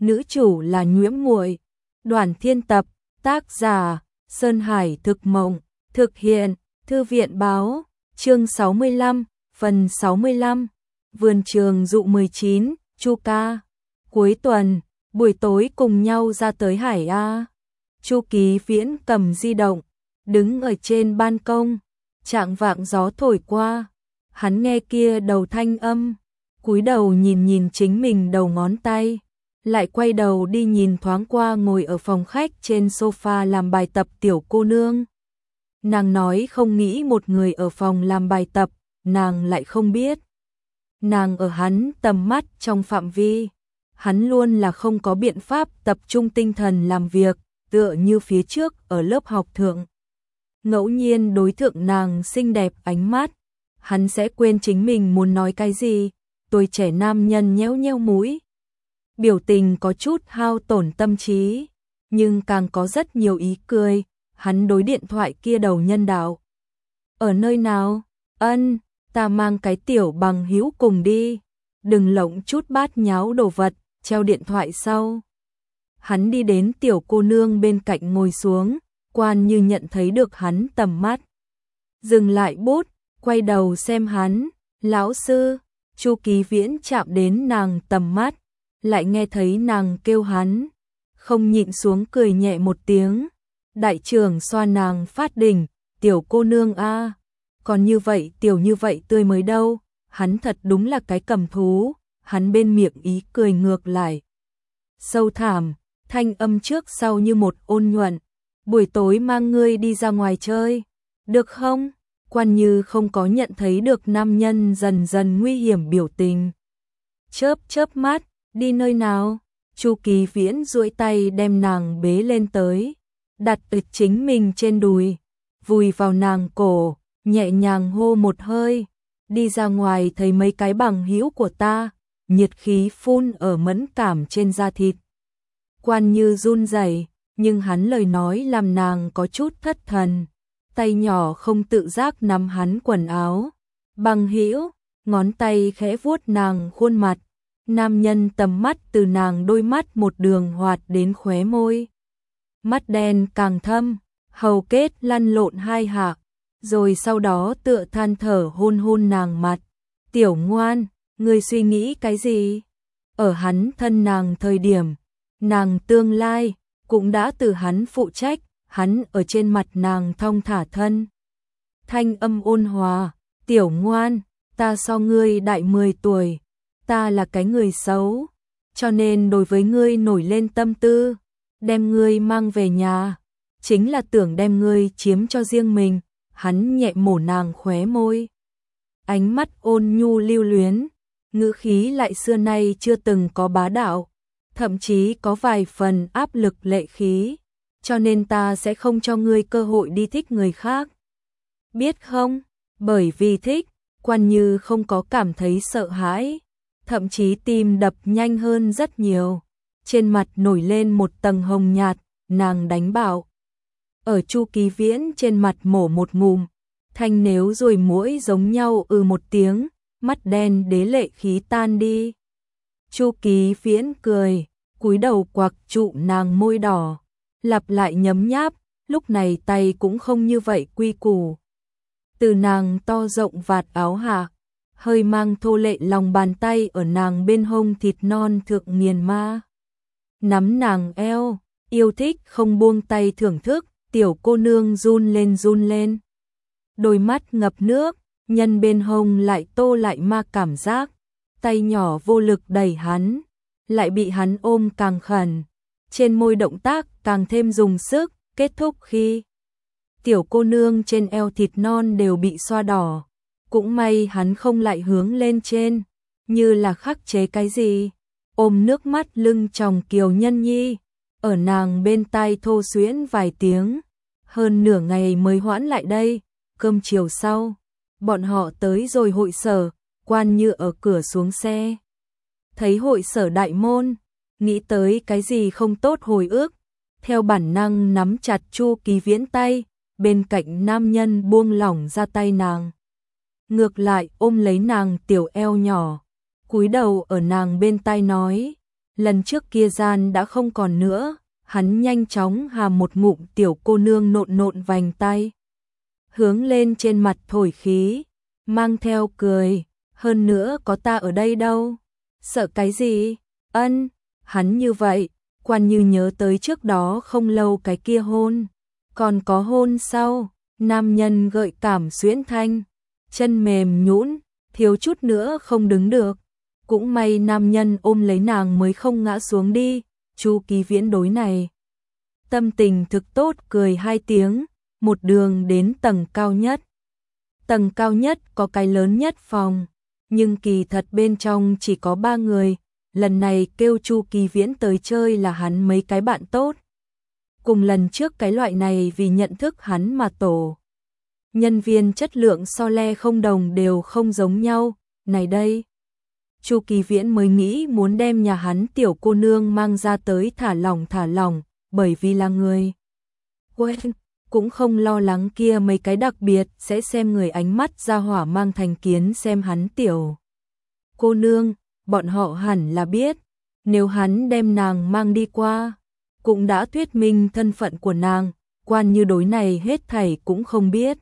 nữ chủ là Nhuễm Muội. Đoàn Thiên tập, tác giả Sơn Hải Thực Mộng, thực hiện Thư viện báo, chương 65, phần 65. Vườn trường dụ 19, Chu ca. Cuối tuần, buổi tối cùng nhau ra tới Hải A. Chu Ký Viễn cầm di động, đứng ở trên ban công, chạng vạng gió thổi qua, hắn nghe kia đầu thanh âm, cúi đầu nhìn chính mình đầu ngón tay, lại quay đầu đi nhìn thoáng qua ngồi ở phòng khách trên sofa làm bài tập tiểu cô nương. Nàng nói không nghĩ một người ở phòng làm bài tập, nàng lại không biết. Nàng ở hắn tầm mắt trong phạm vi, hắn luôn là không có biện pháp tập trung tinh thần làm việc, tựa như phía trước ở lớp học thượng. Ngẫu nhiên đối thượng nàng xinh đẹp ánh mắt, hắn sẽ quên chính mình muốn nói cái gì. Tuổi trẻ nam nhân nhéo nhéo mũi, biểu tình có chút hao tổn tâm trí, nhưng càng có rất nhiều ý cười. Hắn đối điện thoại kia đầu nhân đạo: ở nơi nào? Ân, ta mang cái tiểu bằng hữu cùng đi, đừng lộng chút bát nháo đồ vật. Treo điện thoại sau, hắn đi đến tiểu cô nương bên cạnh ngồi xuống, Quan Như nhận thấy được hắn tầm mắt, dừng lại bút, quay đầu xem hắn. Lão sư. Chu Ký Viễn chạm đến nàng tầm mắt, lại nghe thấy nàng kêu hắn, không nhịn xuống cười nhẹ một tiếng. Đại trưởng xoa nàng phát đỉnh, tiểu cô nương a, còn như vậy tiểu như vậy tươi mới đâu. Hắn thật đúng là cái cầm thú. Hắn bên miệng ý cười ngược lại sâu thẳm, thanh âm trước sau như một ôn nhuận. Buổi tối mang ngươi đi ra ngoài chơi, được không? Quan Như không có nhận thấy được nam nhân dần dần nguy hiểm biểu tình. Chớp mắt, đi nơi nào? Chu Ký Viễn duỗi tay đem nàng bế lên tới, đặt ở chính mình trên đùi, vùi vào nàng cổ, nhẹ nhàng hô một hơi. Đi ra ngoài thấy mấy cái bằng hữu của ta. Nhiệt khí phun ở mẫn cảm trên da thịt. Quan Như run rẩy, nhưng hắn lời nói làm nàng có chút thất thần. Tay nhỏ không tự giác nắm hắn quần áo. Bằng hữu, ngón tay khẽ vuốt nàng khuôn mặt. Nam nhân tầm mắt từ nàng đôi mắt một đường hoạt đến khóe môi. Mắt đen càng thâm, hầu kết lăn lộn hai hạ, rồi sau đó tựa than thở hôn hôn nàng mặt. Tiểu ngoan, ngươi suy nghĩ cái gì? Ở hắn thân nàng thời điểm, nàng tương lai cũng đã từ hắn phụ trách. Hắn ở trên mặt nàng thong thả thân, thanh âm ôn hòa. Tiểu ngoan, ta so ngươi đại 10 tuổi, ta là cái người xấu, cho nên đối với ngươi nổi lên tâm tư, đem ngươi mang về nhà, chính là tưởng đem ngươi chiếm cho riêng mình. Hắn nhẹ mổ nàng khóe môi, ánh mắt ôn nhu lưu luyến, ngữ khí lại xưa nay chưa từng có bá đạo, thậm chí có vài phần áp lực lệ khí. Cho nên ta sẽ không cho ngươi cơ hội đi thích người khác, biết không? Bởi vì thích, Quan Như không có cảm thấy sợ hãi, thậm chí tim đập nhanh hơn rất nhiều. Trên mặt nổi lên một tầng hồng nhạt, nàng đánh bạo. Ở Chu Ký Viễn trên mặt mổ một ngụm, thanh nếu rồi muỗi giống nhau một tiếng, mắt đen đế lệ khí tan đi. Chu Ký Viễn cười, cúi đầu quặc trụ nàng môi đỏ, lặp lại nhấm nháp, lúc này tay cũng không như vậy quy củ. Từ nàng to rộng vạt áo hạ, hơi mang thô lệ lòng bàn tay ở nàng bên hông thịt non thượng nghiền ma. Nắm nàng eo, yêu thích không buông tay thưởng thức, tiểu cô nương run lên. Đôi mắt ngập nước, nhân bên hông lại tô lại ma cảm giác. Tay nhỏ vô lực đẩy hắn, lại bị hắn ôm càng khẩn. Trên môi động tác càng thêm dùng sức, kết thúc khi tiểu cô nương trên eo thịt non đều bị xoa đỏ. Cũng may hắn không lại hướng lên trên, như là khắc chế cái gì. Ôm nước mắt lưng tròng Kiều Nhân Nhi, ở nàng bên tai thô xuyễn vài tiếng. Hơn nửa ngày mới hoãn lại đây. Cơm chiều sau, bọn họ tới rồi hội sở. Quan Như ở cửa xuống xe, thấy hội sở đại môn, nghĩ tới cái gì không tốt hồi ức, theo bản năng nắm chặt Chu Ký Viễn tay. Bên cạnh nam nhân buông lỏng ra tay nàng, ngược lại ôm lấy nàng tiểu eo nhỏ, cúi đầu ở nàng bên tai nói: Lần trước kia gian đã không còn nữa, hắn nhanh chóng hàm một ngụm tiểu cô nương nộn nộn vành tay. Hướng lên trên mặt thổi khí, mang theo cười, hơn nữa có ta ở đây đâu, sợ cái gì, ân, hắn như vậy, Quan Như nhớ tới trước đó không lâu cái kia hôn, còn có hôn sau, nam nhân gợi cảm xuyễn thanh, chân mềm nhũn, thiếu chút nữa không đứng được, cũng may nam nhân ôm lấy nàng mới không ngã xuống đi, Chu Kỳ Viễn đối này. Tâm tình thực tốt cười 2 tiếng, một đường đến tầng cao nhất. Tầng cao nhất có cái lớn nhất phòng, nhưng kỳ thật bên trong chỉ có 3 người, lần này kêu Chu Kỳ Viễn tới chơi là hắn mấy cái bạn tốt. Cùng lần trước cái loại này vì nhận thức hắn mà tổ. Nhân viên chất lượng so le không đồng đều không giống nhau, này đây. Chu Kỳ Viễn mới nghĩ muốn đem nhà hắn tiểu cô nương mang ra tới thả lỏng, bởi vì là người quen, cũng không lo lắng kia mấy cái đặc biệt sẽ xem người ánh mắt ra hỏa mang thành kiến xem hắn tiểu cô nương, bọn họ hẳn là biết, nếu hắn đem nàng mang đi qua, cũng đã thuyết minh thân phận của nàng, Quan Như đối này hết thảy cũng không biết.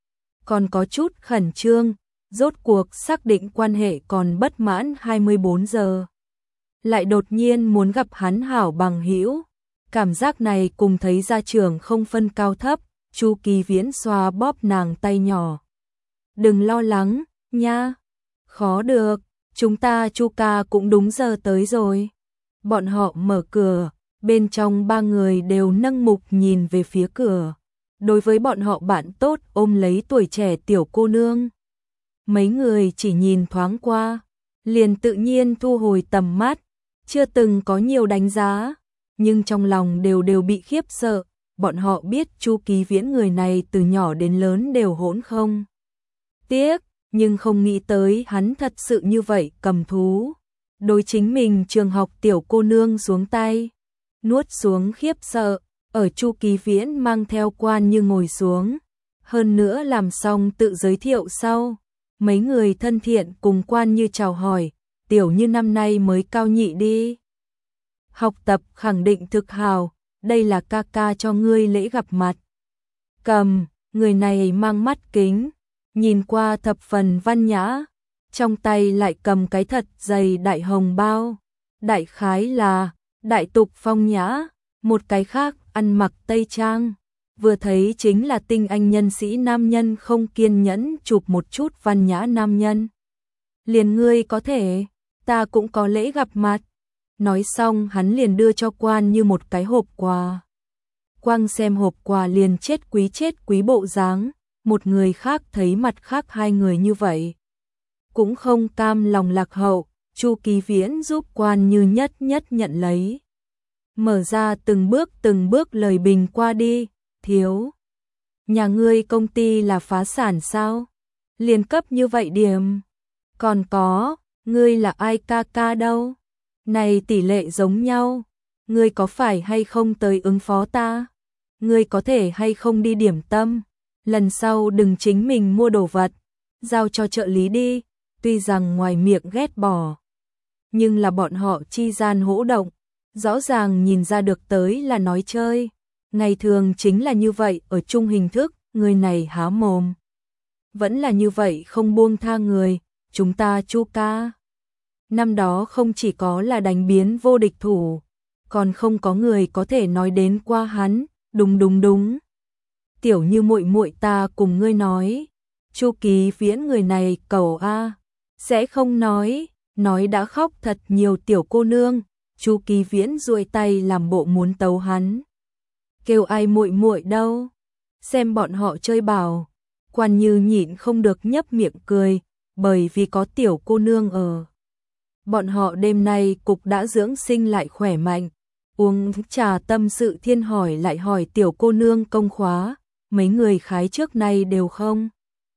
Còn có chút khẩn trương, rốt cuộc xác định quan hệ còn bất mãn 24 giờ. Lại đột nhiên muốn gặp hắn hảo bằng hữu, cảm giác này cùng thấy gia trưởng không phân cao thấp, Chu Kỳ Viễn xoa bóp nàng tay nhỏ. Đừng lo lắng, nha, khó được, chúng ta Chu ca cũng đúng giờ tới rồi. Bọn họ mở cửa, bên trong 3 người đều nâng mục nhìn về phía cửa. Đối với bọn họ bạn tốt ôm lấy tuổi trẻ tiểu cô nương. Mấy người chỉ nhìn thoáng qua, liền tự nhiên thu hồi tầm mắt, chưa từng có nhiều đánh giá, nhưng trong lòng đều bị khiếp sợ, bọn họ biết Chu Kỳ Viễn người này từ nhỏ đến lớn đều hỗn không. Tiếc, nhưng không nghĩ tới hắn thật sự như vậy cầm thú. Đối chính mình trường học tiểu cô nương xuống tay, nuốt xuống khiếp sợ, ở Chu Kỳ Viễn mang theo Quan Như ngồi xuống, hơn nữa làm xong tự giới thiệu sau. Mấy người thân thiện cùng Quan Như chào hỏi, tiểu Như năm nay mới cao nhị đi. Học tập khẳng định thực hào, đây là ca ca cho ngươi lễ gặp mặt. Cầm, người này mang mắt kính, nhìn qua thập phần văn nhã, trong tay lại cầm cái thật dày đại hồng bao, đại khái là đại tục phong nhã, một cái khác ăn mặc tây trang. Vừa thấy chính là tinh anh nhân sĩ nam nhân không kiên nhẫn chụp một chút văn nhã nam nhân. Liền ngươi có thể, ta cũng có lễ gặp mặt. Nói xong hắn liền đưa cho Quan Như một cái hộp quà. Quang xem hộp quà liền chết quý bộ dáng, một người khác thấy mặt khác 2 người như vậy. Cũng không cam lòng lạc hậu, Chu Kỳ Viễn giúp Quan Như nhất nhận lấy. Mở ra từng bước lời bình qua đi. Thiếu, nhà ngươi công ty là phá sản sao? Liên cấp như vậy điểm. Còn có, ngươi là ai ca ca đâu? Này tỷ lệ giống nhau, ngươi có phải hay không tới ứng phó ta? Ngươi có thể hay không đi điểm tâm? Lần sau đừng chính mình mua đồ vật, giao cho trợ lý đi, tuy rằng ngoài miệng ghét bỏ. Nhưng là bọn họ chi gian hỗ động, rõ ràng nhìn ra được tới là nói chơi. Ngày thường chính là như vậy ở chung hình thức, người này há mồm. Vẫn là như vậy không buông tha người, chúng ta Chu ca. Năm đó không chỉ có là đánh biến vô địch thủ, còn không có người có thể nói đến qua hắn, đúng. Tiểu Như muội muội ta cùng ngươi nói, Chu Kỳ Viễn người này cầu a, sẽ không nói đã khóc thật nhiều tiểu cô nương, Chu Kỳ Viễn duỗi tay làm bộ muốn tấu hắn. Kêu ai muội muội đâu? Xem bọn họ chơi bảo. Quan Như nhịn không được nhấp miệng cười, bởi vì có tiểu cô nương ở. Bọn họ đêm nay cục đã dưỡng sinh lại khỏe mạnh, uống trà tâm sự thiên hỏi lại hỏi tiểu cô nương công khóa, mấy người khái trước nay đều không.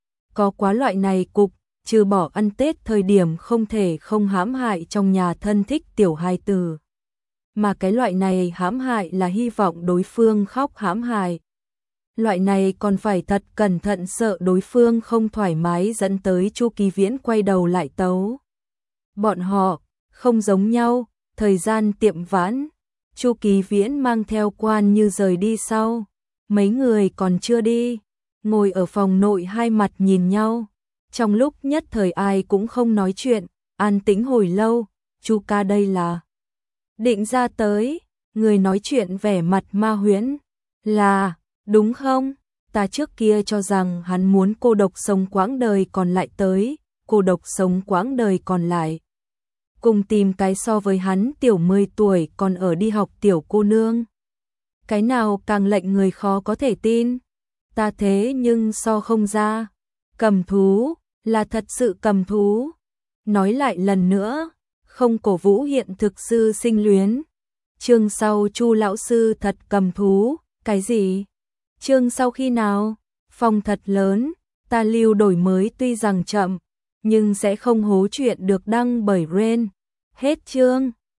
Có quá loại này cục, trừ bỏ ăn Tết thời điểm không thể không hãm hại trong nhà thân thích tiểu hài tử. Mà cái loại này hãm hại là hy vọng đối phương khóc hãm hại. Loại này còn phải thật cẩn thận sợ đối phương không thoải mái dẫn tới Chu Kỳ Viễn quay đầu lại tấu. Bọn họ không giống nhau, Thời gian tiệm vãn, Chu Kỳ Viễn mang theo Quan Như rời đi sau. Mấy người còn chưa đi, ngồi ở phòng nội hai mặt nhìn nhau. Trong lúc nhất thời ai cũng không nói chuyện, an tĩnh hồi lâu. Chu ca đây là định ra tới, người nói chuyện vẻ mặt ma huyễn. Là, đúng không? Ta trước kia cho rằng hắn muốn cô độc sống quãng đời còn lại tới, cô độc sống quãng đời còn lại. Cùng tìm cái so với hắn tiểu 10 tuổi còn ở đi học tiểu cô nương. Cái nào càng lệnh người khó có thể tin. Ta thế nhưng so không ra. Cầm thú, là thật sự cầm thú. Nói lại lần nữa, không cổ vũ hiện thực sư sinh luyến. Chương sau Chu lão sư thật cầm thú, cái gì? Chương sau khi nào? Phòng thật lớn, ta lưu đổi mới tuy rằng chậm, nhưng sẽ không hố chuyện được đăng bởi Ren. Hết chương.